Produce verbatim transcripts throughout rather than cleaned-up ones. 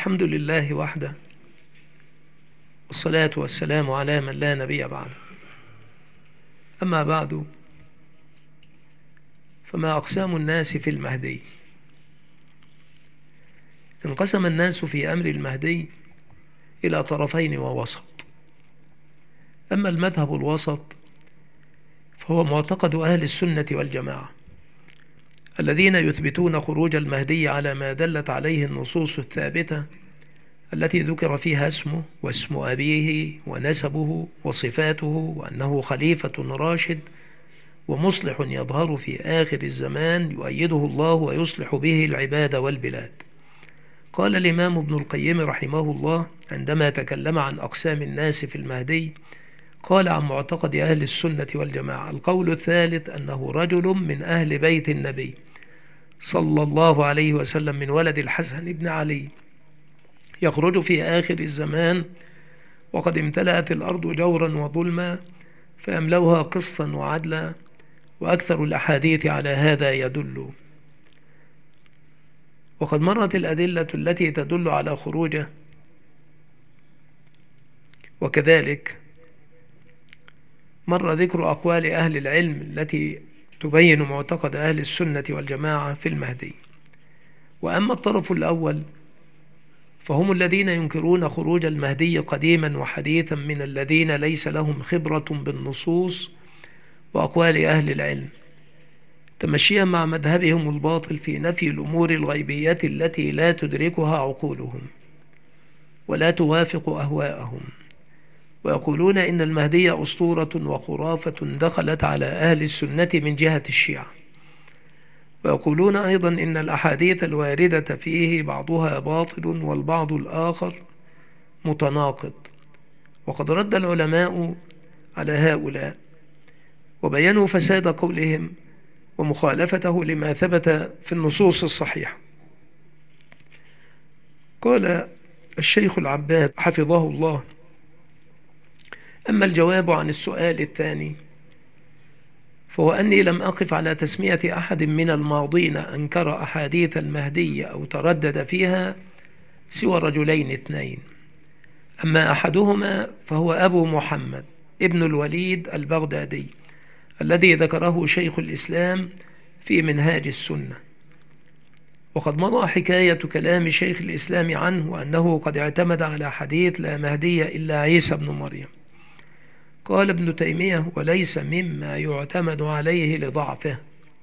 الحمد لله وحده، والصلاة والسلام على من لا نبي بعده. أما بعد، فما أقسام الناس في المهدي؟ انقسم الناس في أمر المهدي إلى طرفين ووسط. أما المذهب الوسط فهو معتقد أهل السنة والجماعة الذين يثبتون خروج المهدي على ما دلت عليه النصوص الثابتة التي ذكر فيها اسمه واسم أبيه ونسبه وصفاته، وأنه خليفة راشد ومصلح يظهر في آخر الزمان يؤيده الله ويصلح به العباد والبلاد. قال الإمام ابن القيم رحمه الله عندما تكلم عن أقسام الناس في المهدي، قال عن معتقد أهل السنة والجماعة: القول الثالث أنه رجل من أهل بيت النبي صلى الله عليه وسلم من ولد الحسن بن علي يخرج في آخر الزمان وقد امتلأت الأرض جورا وظلما فيملوها قسطا وعدلا، وأكثر الأحاديث على هذا يدل. وقد مرت الأدلة التي تدل على خروجه، وكذلك مر ذكر أقوال أهل العلم التي تبين معتقد أهل السنة والجماعة في المهدي. وأما الطرف الأول فهم الذين ينكرون خروج المهدي قديما وحديثا من الذين ليس لهم خبرة بالنصوص وأقوال أهل العلم، تمشيا مع مذهبهم الباطل في نفي الأمور الغيبية التي لا تدركها عقولهم ولا توافق أهواءهم، ويقولون إن المهدي أسطورة وخرافة دخلت على أهل السنة من جهة الشيعة، ويقولون أيضا إن الأحاديث الواردة فيه بعضها باطل والبعض الآخر متناقض. وقد رد العلماء على هؤلاء وبينوا فساد قولهم ومخالفته لما ثبت في النصوص الصحيحة. قال الشيخ العباد حفظه الله: أما الجواب عن السؤال الثاني فهو أني لم أقف على تسمية أحد من الماضين أنكر أحاديث المهدي أو تردد فيها سوى رجلين اثنين. أما أحدهما فهو أبو محمد ابن الوليد البغدادي الذي ذكره شيخ الإسلام في منهاج السنة. وقد مضى حكاية كلام شيخ الإسلام عنه وأنه قد اعتمد على حديث لا مهدي إلا عيسى بن مريم. قال ابن تيمية: وليس مما يعتمد عليه لضعفه.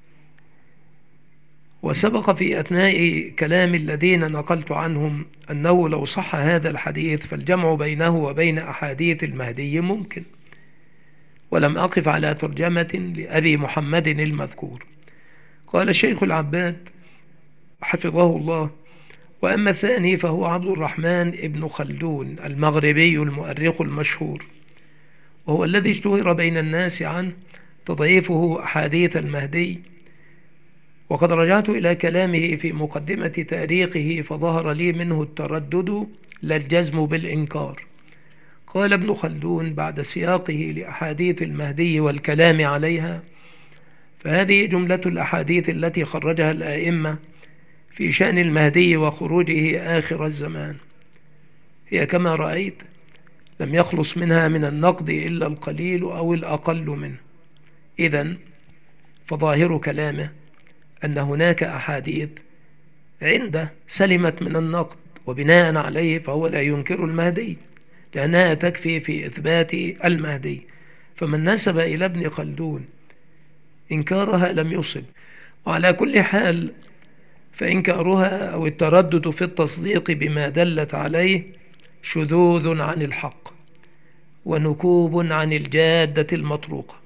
وسبق في أثناء كلام الذين نقلت عنهم أنه لو صح هذا الحديث فالجمع بينه وبين أحاديث المهدي ممكن، ولم أقف على ترجمة لأبي محمد المذكور. قال الشيخ العباد حفظه الله: وأما الثاني فهو عبد الرحمن ابن خلدون المغربي المؤرخ المشهور، وهو الذي اشتهر بين الناس عنه تضعيفه أحاديث المهدي. وقد رجعت إلى كلامه في مقدمة تاريخه فظهر لي منه التردد لا الجزم بالإنكار. قال ابن خلدون بعد سياقه لأحاديث المهدي والكلام عليها: فهذه جملة الأحاديث التي خرجها الآئمة في شأن المهدي وخروجه آخر الزمان، هي كما رأيت لم يخلص منها من النقد إلا القليل أو الأقل منه. إذن فظاهر كلامه أن هناك أحاديث عنده سلمت من النقد، وبناء عليه فهو لا ينكر المهدي لأنها تكفي في إثبات المهدي. فمن نسب إلى ابن خلدون إنكارها لم يصب. وعلى كل حال فإنكارها أو التردد في التصديق بما دلت عليه شذوذ عن الحق ونكوب عن الجادة المطروقة.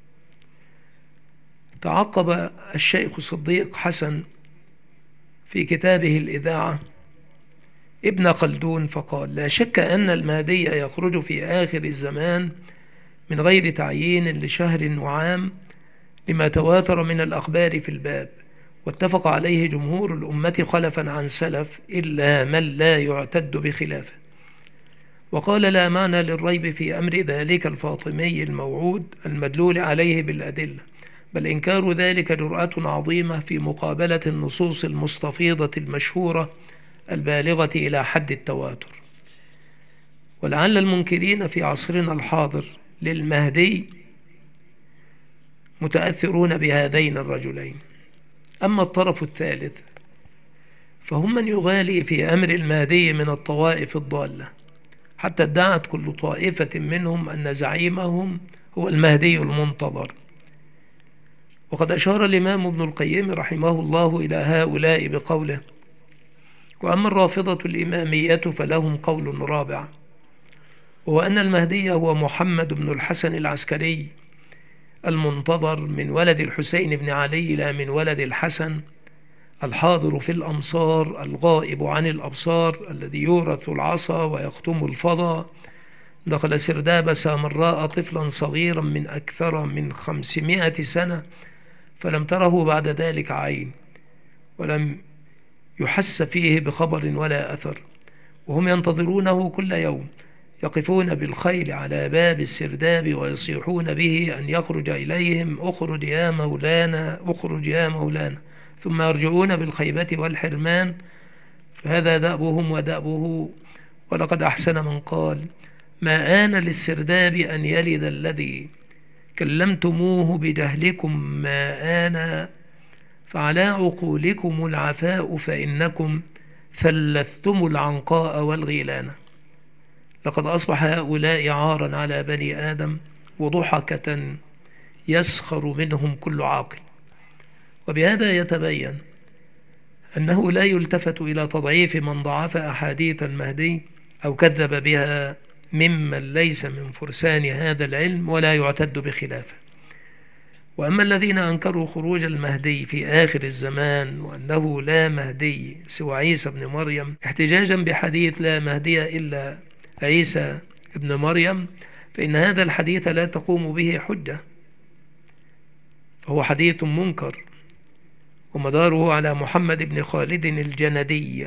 تعقب الشيخ صديق حسن في كتابه الإذاعة ابن خلدون فقال: لا شك أن المهدي يخرج في آخر الزمان من غير تعيين لشهر وعام لما تواتر من الأخبار في الباب، واتفق عليه جمهور الأمة خلفا عن سلف إلا من لا يعتد بخلافه. وقال: لا معنى للريب في أمر ذلك الفاطمي الموعود المدلول عليه بالأدلة، بل إنكار ذلك جرأة عظيمة في مقابلة النصوص المستفيضة المشهورة البالغة إلى حد التواتر. ولعل المنكرين في عصرنا الحاضر للمهدي متأثرون بهذين الرجلين. أما الطرف الثالث فهم من يغالي في أمر المهدي من الطوائف الضالة، حتى ادعت كل طائفة منهم أن زعيمهم هو المهدي المنتظر. وقد أشار الإمام ابن القيم رحمه الله إلى هؤلاء بقوله: وأما الرافضة الإمامية فلهم قول رابع، وهو أن المهدي هو محمد بن الحسن العسكري المنتظر من ولد الحسين بن علي لا من ولد الحسن، الحاضر في الأمصار الغائب عن الأبصار، الذي يورث العصا ويختم الفضا، دخل سرداب سامراء طفلا صغيرا من أكثر من خمسمائة سنة فلم تره بعد ذلك عين، ولم يحس فيه بخبر ولا أثر، وهم ينتظرونه كل يوم، يقفون بالخيل على باب السرداب ويصيحون به أن يخرج إليهم: أخرج يا مولانا، أخرج يا مولانا، ثم يرجعون بالخيبة والحرمان. فهذا دأبهم ودأبه. ولقد أحسن من قال: ما آن للسرداب أن يلد الذي كلمتموه بجهلكم، ما آن فعلى عقولكم العفاء، فإنكم ثلثتم العنقاء والغيلان. لقد أصبح هؤلاء عارا على بني آدم وضحكة يسخر منهم كل عاقل. وبهذا يتبين أنه لا يلتفت إلى تضعيف من ضعف أحاديث المهدي أو كذب بها ممن ليس من فرسان هذا العلم، ولا يعتد بخلافه. وأما الذين أنكروا خروج المهدي في آخر الزمان وأنه لا مهدي سوى عيسى بن مريم، احتجاجا بحديث لا مهدي إلا عيسى ابن مريم، فإن هذا الحديث لا تقوم به حجة، فهو حديث منكر ومداره على محمد بن خالد الجندي.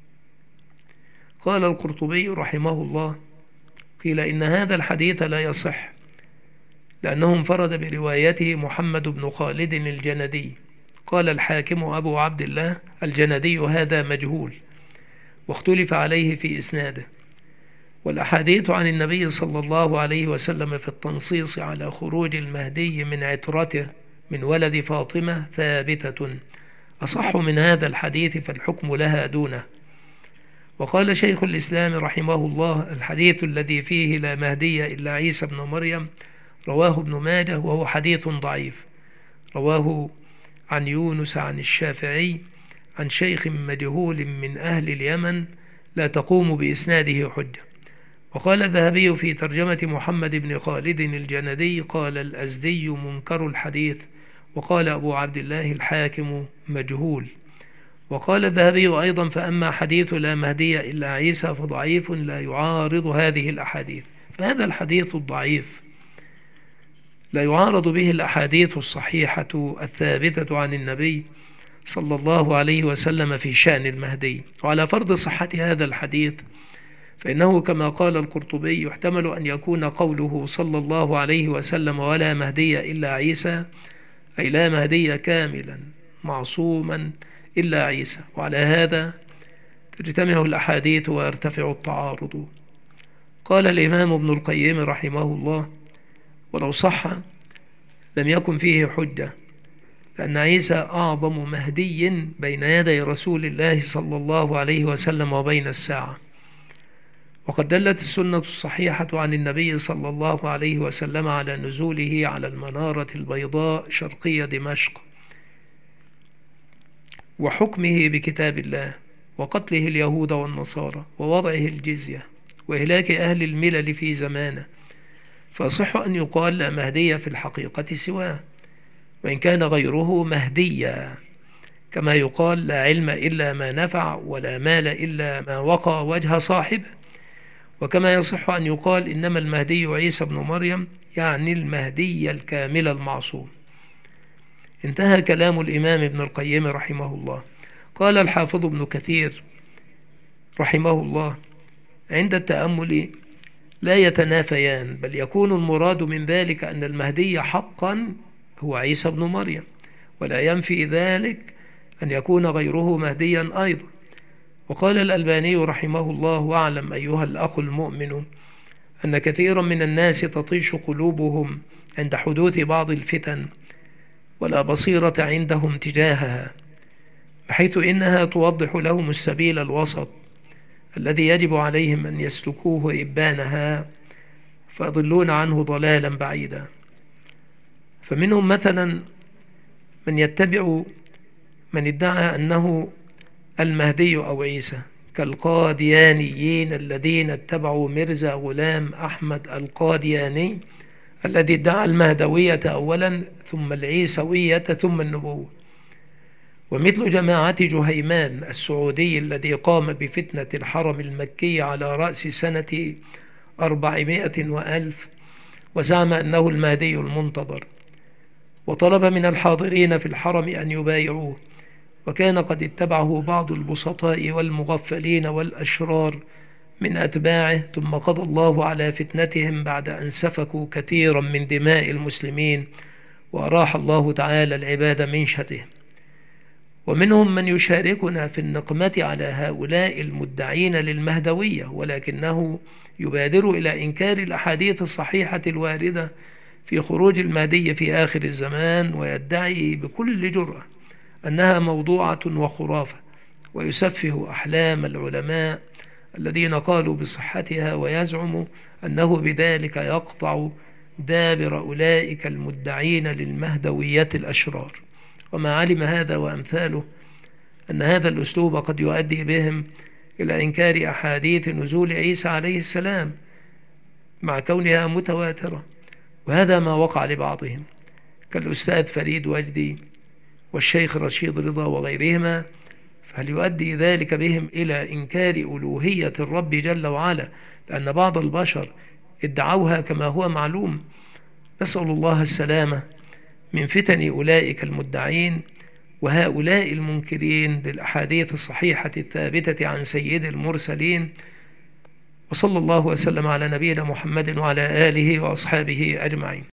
قال القرطبي رحمه الله: قيل إن هذا الحديث لا يصح لأنه انفرد بروايته محمد بن خالد الجندي. قال الحاكم أبو عبد الله: الجندي هذا مجهول واختلف عليه في إسناده. والأحاديث عن النبي صلى الله عليه وسلم في التنصيص على خروج المهدي من عترته من ولد فاطمة ثابتة، أصح من هذا الحديث فالحكم لها دونه. وقال شيخ الإسلام رحمه الله: الحديث الذي فيه لا مهدي إلا عيسى بن مريم رواه ابن ماجه وهو حديث ضعيف، رواه عن يونس عن الشافعي عن شيخ مجهول من أهل اليمن، لا تقوم بإسناده حجة. وقال الذهبي في ترجمة محمد بن خالد الجندي: قال الأزدي منكر الحديث، وقال أبو عبد الله الحاكم مجهول. وقال الذهبي أيضا: فأما حديث لا مهدي إلا عيسى فضعيف لا يعارض هذه الأحاديث. فهذا الحديث الضعيف لا يعارض به الأحاديث الصحيحة الثابتة عن النبي صلى الله عليه وسلم في شأن المهدي. وعلى فرض صحة هذا الحديث فإنه كما قال القرطبي يحتمل أن يكون قوله صلى الله عليه وسلم ولا مهدي إلا عيسى أي لا مهدي كاملا معصوما إلا عيسى، وعلى هذا تجتمع الأحاديث ويرتفع التعارض. قال الإمام ابن القيم رحمه الله: ولو صح لم يكن فيه حجة، لأن عيسى أعظم مهدي بين يدي رسول الله صلى الله عليه وسلم وبين الساعة. وقد دلت السنة الصحيحة عن النبي صلى الله عليه وسلم على نزوله على المنارة البيضاء شرقي دمشق، وحكمه بكتاب الله، وقتله اليهود والنصارى، ووضعه الجزية، وإهلاك أهل الملل في زمانه. فصح أن يقال لا مهدي في الحقيقة سواه، وإن كان غيره مهديا، كما يقال لا علم إلا ما نفع، ولا مال إلا ما وقى وجه صاحبه. وكما يصح أن يقال إنما المهدي عيسى بن مريم، يعني المهدي الكامل المعصوم. انتهى كلام الإمام ابن القيم رحمه الله. قال الحافظ ابن كثير رحمه الله: عند التأمل لا يتنافيان، بل يكون المراد من ذلك أن المهدي حقا هو عيسى بن مريم، ولا ينفي ذلك أن يكون غيره مهديا أيضا. وقال الألباني رحمه الله: واعلم أيها الأخ المؤمن أن كثيرا من الناس تطيش قلوبهم عند حدوث بعض الفتن ولا بصيرة عندهم تجاهها، بحيث إنها توضح لهم السبيل الوسط الذي يجب عليهم أن يسلكوه إبانها، فيضلون عنه ضلالا بعيدا. فمنهم مثلا من يتبع من ادعى أنه المهدي أو عيسى، كالقاديانيين الذين اتبعوا ميرزا غلام أحمد القادياني الذي ادعى المهدوية أولا ثم العيسوية ثم النبوة، ومثل جماعة جهيمان السعودي الذي قام بفتنة الحرم المكي على رأس سنة أربعمائة وألف وزعم أنه المهدي المنتظر، وطلب من الحاضرين في الحرم أن يبايعوه، وكان قد اتبعه بعض البسطاء والمغفلين والأشرار من أتباعه، ثم قضى الله على فتنتهم بعد أن سفكوا كثيرا من دماء المسلمين، وأراح الله تعالى العباد من شرهم. ومنهم من يشاركنا في النقمة على هؤلاء المدعين للمهدوية، ولكنه يبادر إلى إنكار الأحاديث الصحيحة الواردة في خروج المهدي في آخر الزمان، ويدعي بكل جرأة أنها موضوعة وخرافة، ويسفه أحلام العلماء الذين قالوا بصحتها، ويزعم أنه بذلك يقطع دابر أولئك المدعين للمهدوية الأشرار. وما علم هذا وأمثاله أن هذا الأسلوب قد يؤدي بهم إلى إنكار أحاديث نزول عيسى عليه السلام مع كونها متواترة، وهذا ما وقع لبعضهم كالأستاذ فريد وجدي والشيخ رشيد رضا وغيرهما. فهل يؤدي ذلك بهم إلى إنكار ألوهية الرب جل وعلا لأن بعض البشر ادعوها كما هو معلوم؟ نسأل الله السلامة من فتن أولئك المدعين وهؤلاء المنكرين للأحاديث الصحيحة الثابتة عن سيد المرسلين. وصلى الله وسلم على نبينا محمد وعلى آله وأصحابه أجمعين.